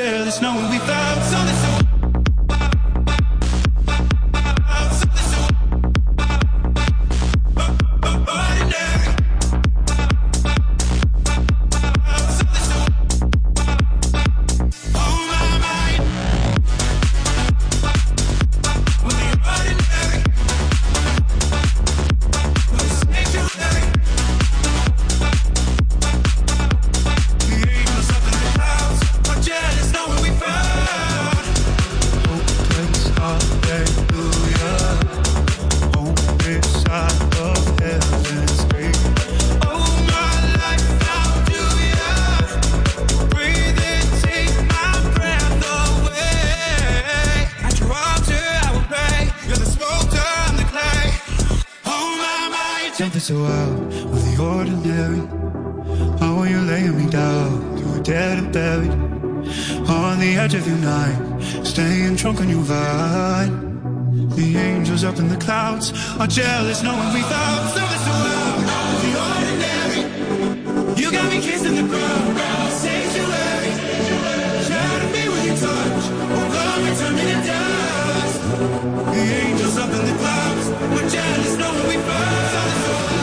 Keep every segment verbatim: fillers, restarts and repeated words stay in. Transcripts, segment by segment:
jealous knowing we found something so so out of the ordinary. Oh, when you're laying me down, you were dead and buried on the edge of your night, staying drunk on your vibe. The angels up in the clouds are jealous knowing we found something so out of the ordinary. You got me kissing the ground, sanctuary. Shatter me with your touch, oh God, return me to dust. The angels up in the clouds are jealous knowing we found something so out.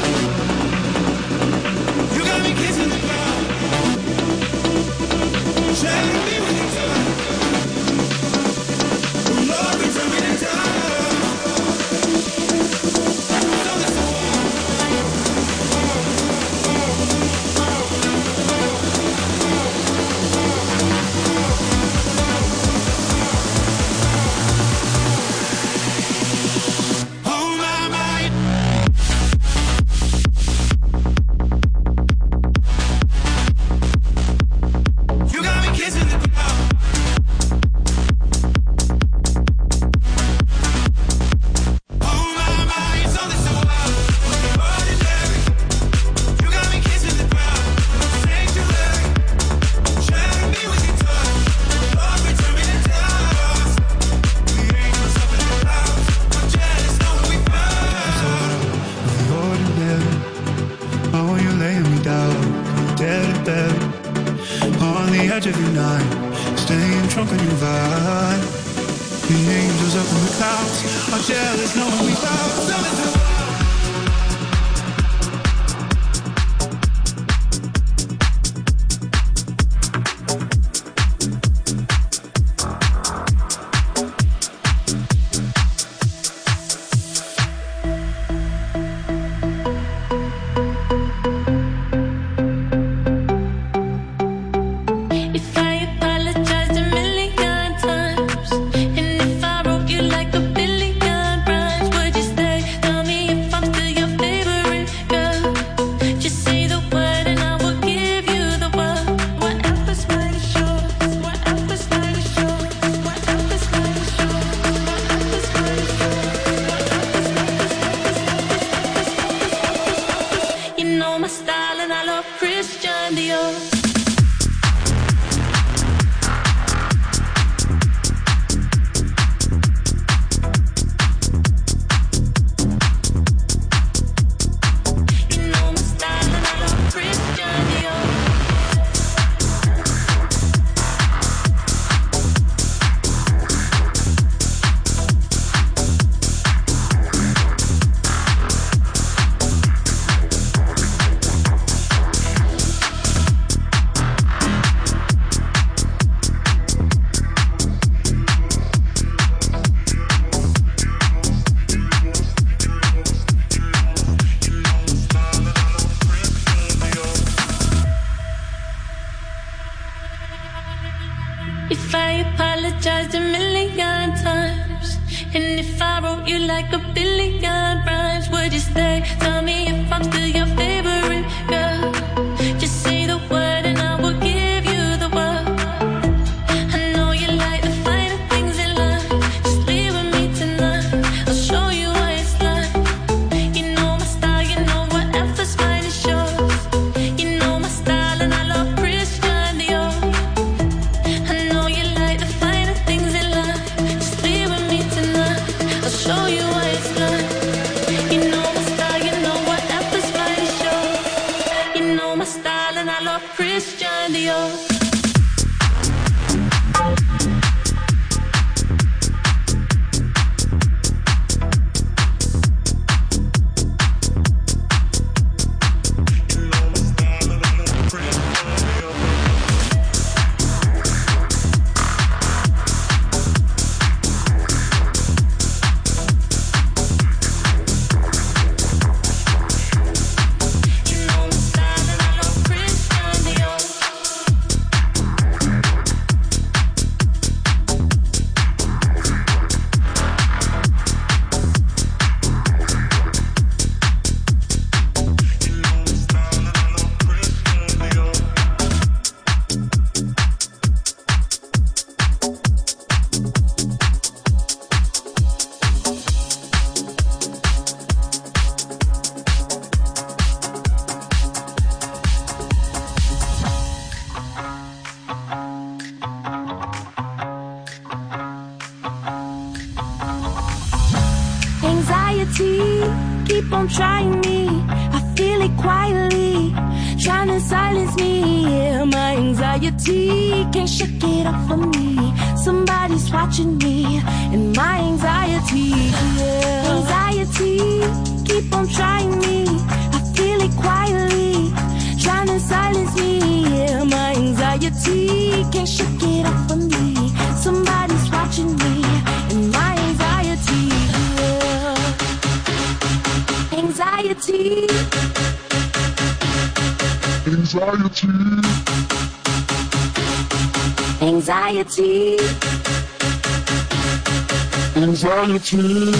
Kissing the ground, shadow me with your touch. Oh Lord, return me to dust. Something so Christian Dior. Anxiety, keep on trying me. I feel it quietly, trying to silence me. Yeah, my anxiety can't shake it off of me. Somebody's watching me, and my anxiety, yeah. Anxiety, keep on trying me. I feel it quietly, trying to silence me. Yeah, my anxiety can't shake it off of me. Somebody's watching me, and my anxiety, yeah. Anxiety. Anxiety. Anxiety. Anxiety.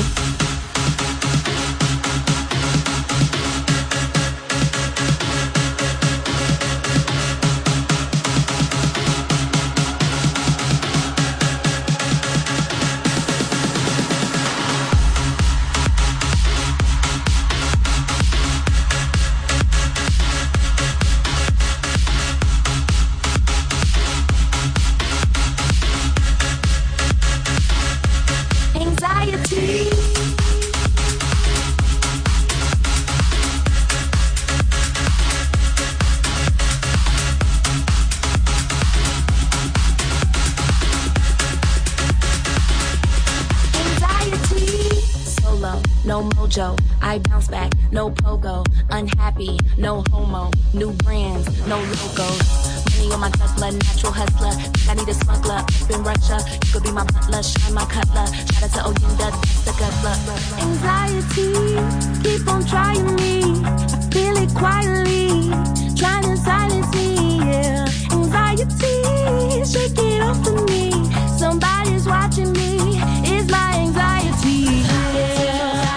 I bounce back, no pogo, unhappy, no homo, new brands, no logos. Money on my Tesla, natural hustler. Think I need a smuggler up in Russia. You could be my butler, shine my cutler. Shout out to Oyinda, that's the guzzler. Anxiety, keep on trying me. I feel it quietly, trying to silence me. Yeah, anxiety, shake it off of me. Somebody's watching me. It's my anxiety. Yeah.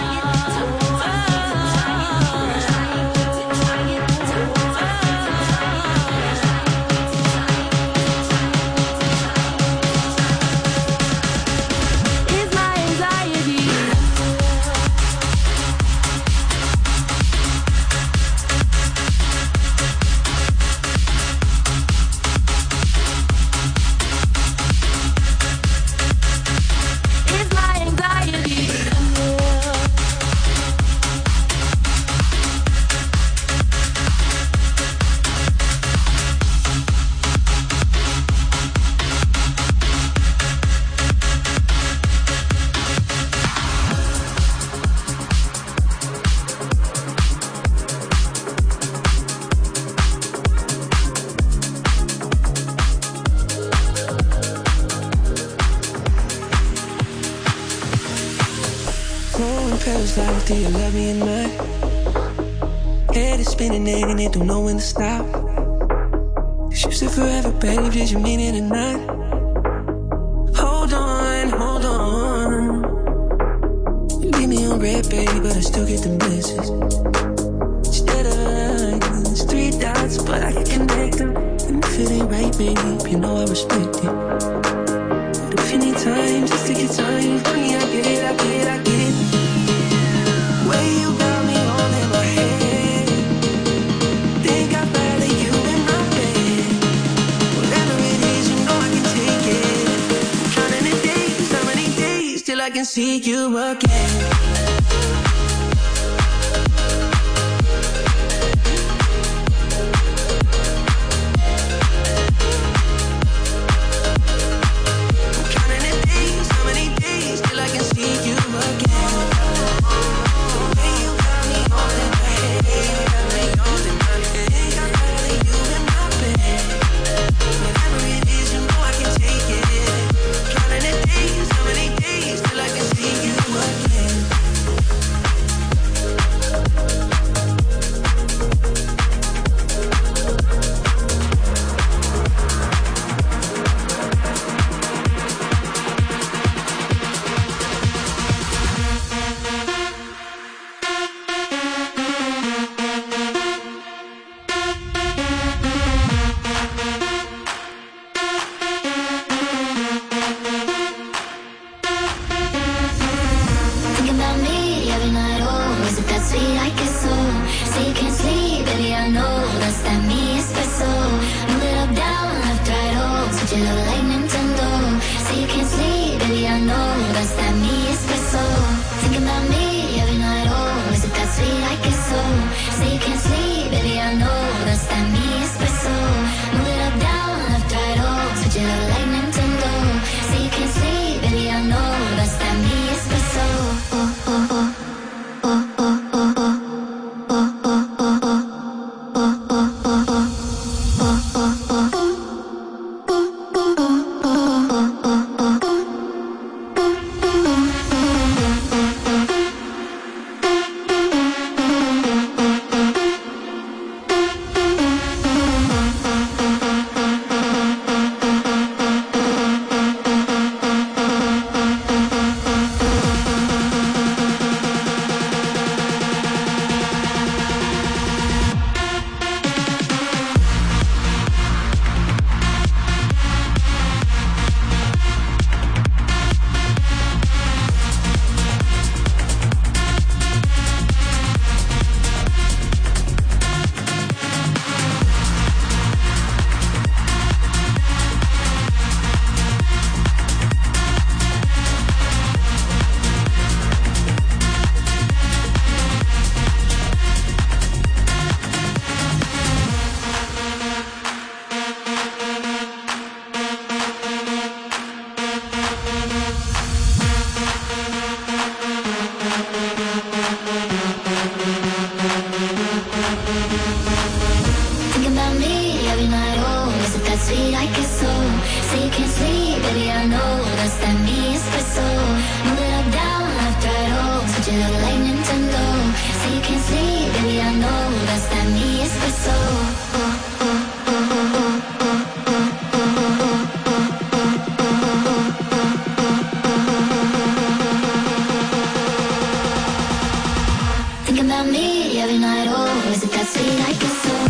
Do you love me or not? Head is spinning and it don't know when to stop. Cause you said forever, babe, did you mean it or not? Hold on, hold on. Leave me on red, baby, but I still get the message. Instead of lines, three dots, but I can connect them. And if it ain't right, babe, you know I respect it. But if you need time, just take your time. Honey, I get it, I get it, I get it. Way you got me all in my head. Think I'd rather you in my bed. Whatever it is, you know I can take it. I'm counting the days, how many days till I can see you again. Thinking about me every night. sweet like a soul.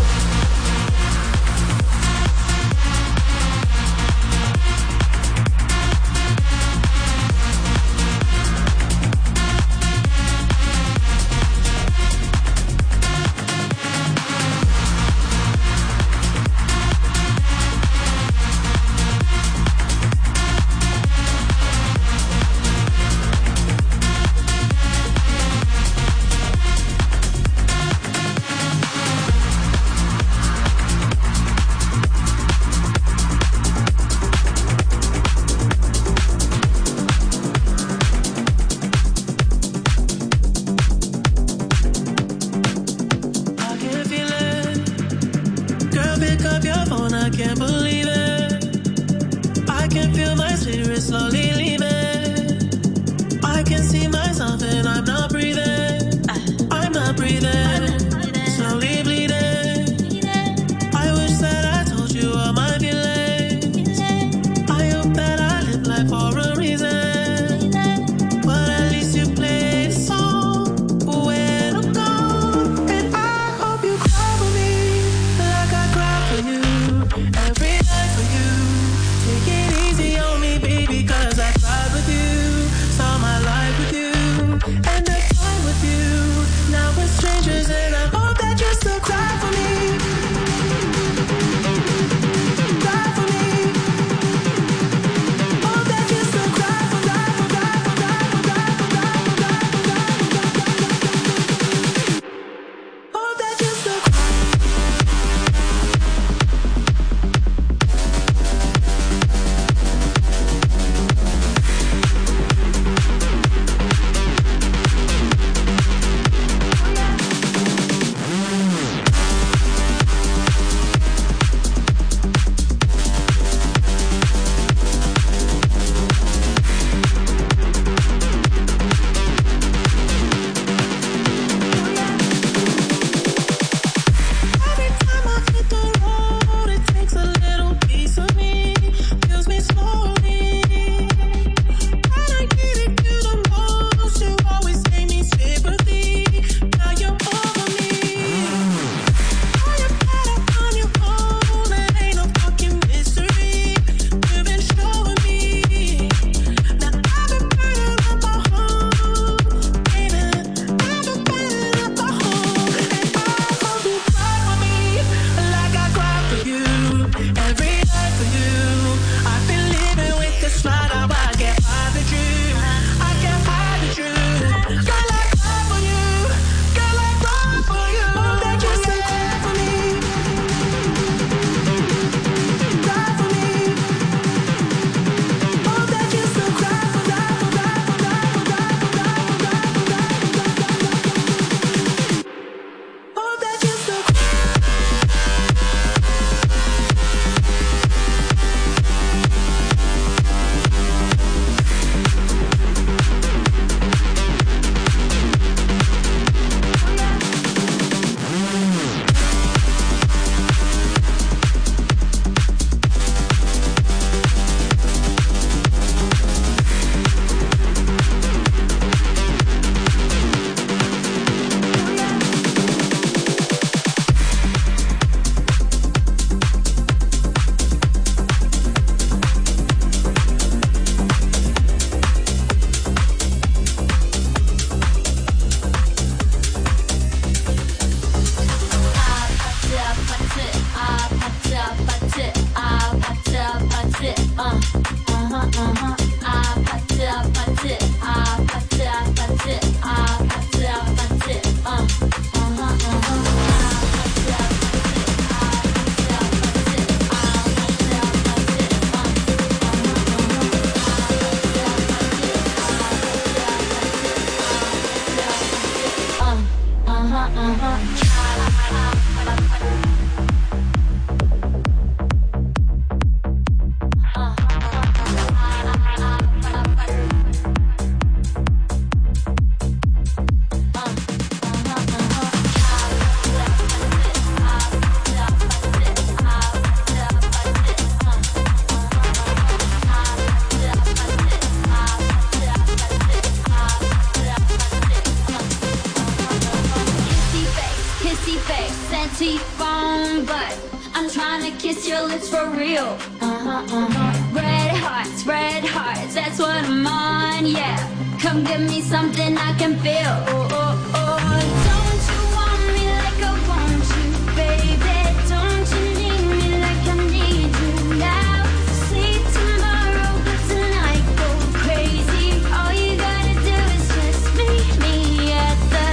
T-bone, but I'm trying to kiss your lips for real. Uh-huh, uh-huh. Red hearts, red hearts, that's what I'm on, yeah. Come give me something I can feel. Oh, oh, oh. Don't you want me like I want you, baby? Don't you need me like I need you now? See tomorrow, but tonight go crazy. All you gotta do is just meet me at the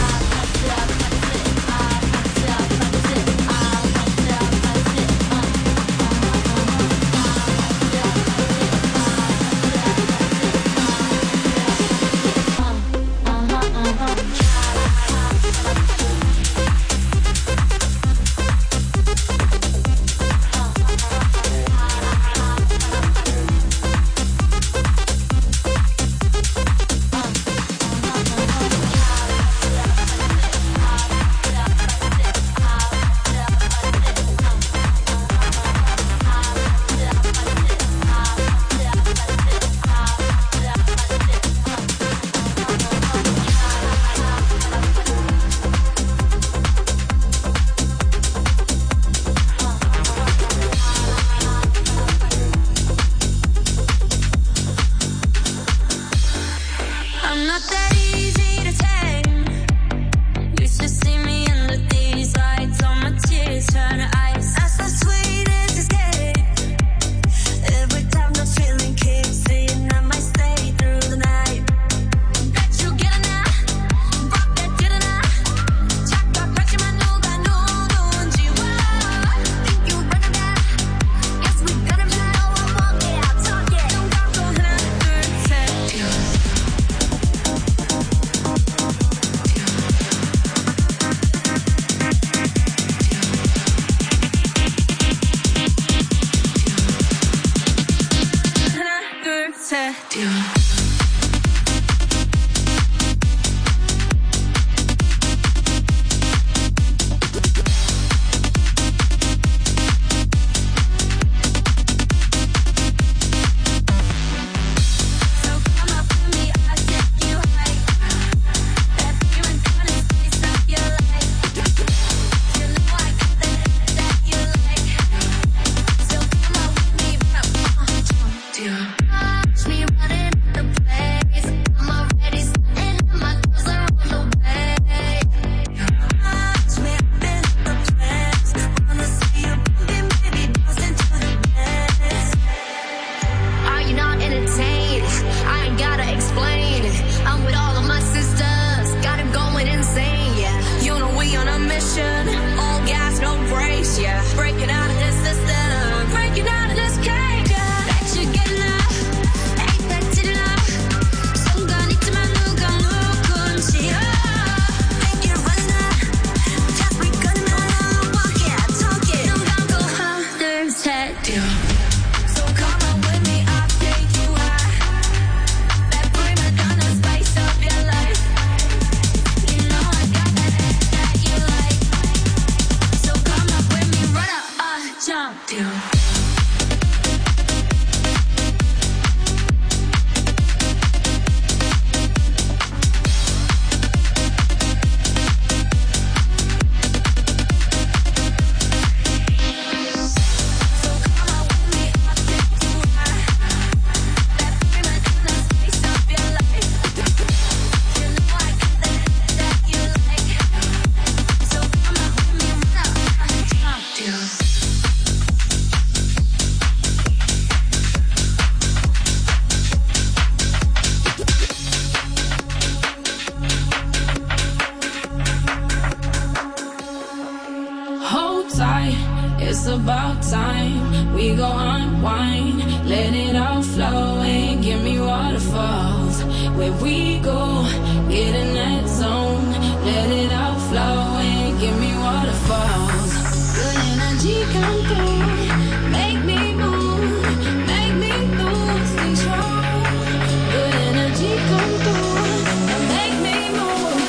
It's about time we go unwind, let it all flow and give me waterfalls. Where we go, get in that zone, let it all flow and give me waterfalls. Good energy come through, make me move, make me lose control. Good energy come through and make me move.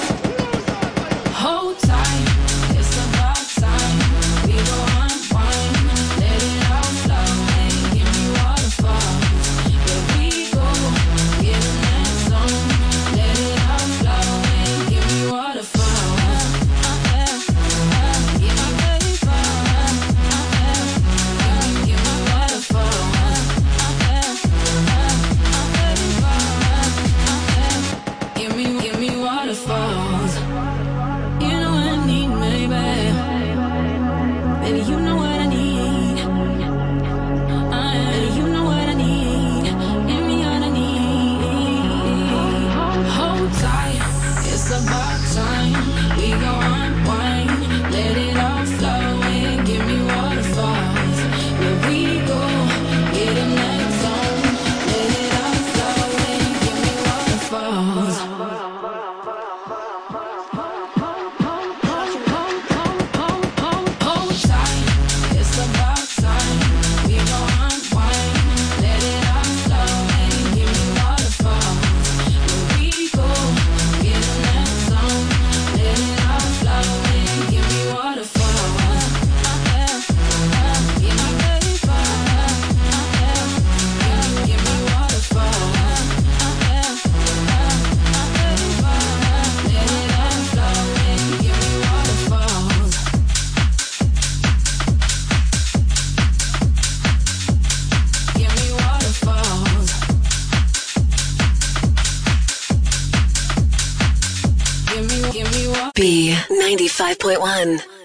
Hold tight, it's about time we go unwind, let it all flow and give me waterfalls. Where we go, get in that zone, let it all flow. waterfalls. You know what I need, maybe. Baby, you know what I need. Uh, baby, you know what I need. Give me what I need. Hold tight, it's about time. We go unwind, let it all flow and give me waterfalls. Where we go, get in that zone, let it all flow and give me waterfalls. B ninety-five point one.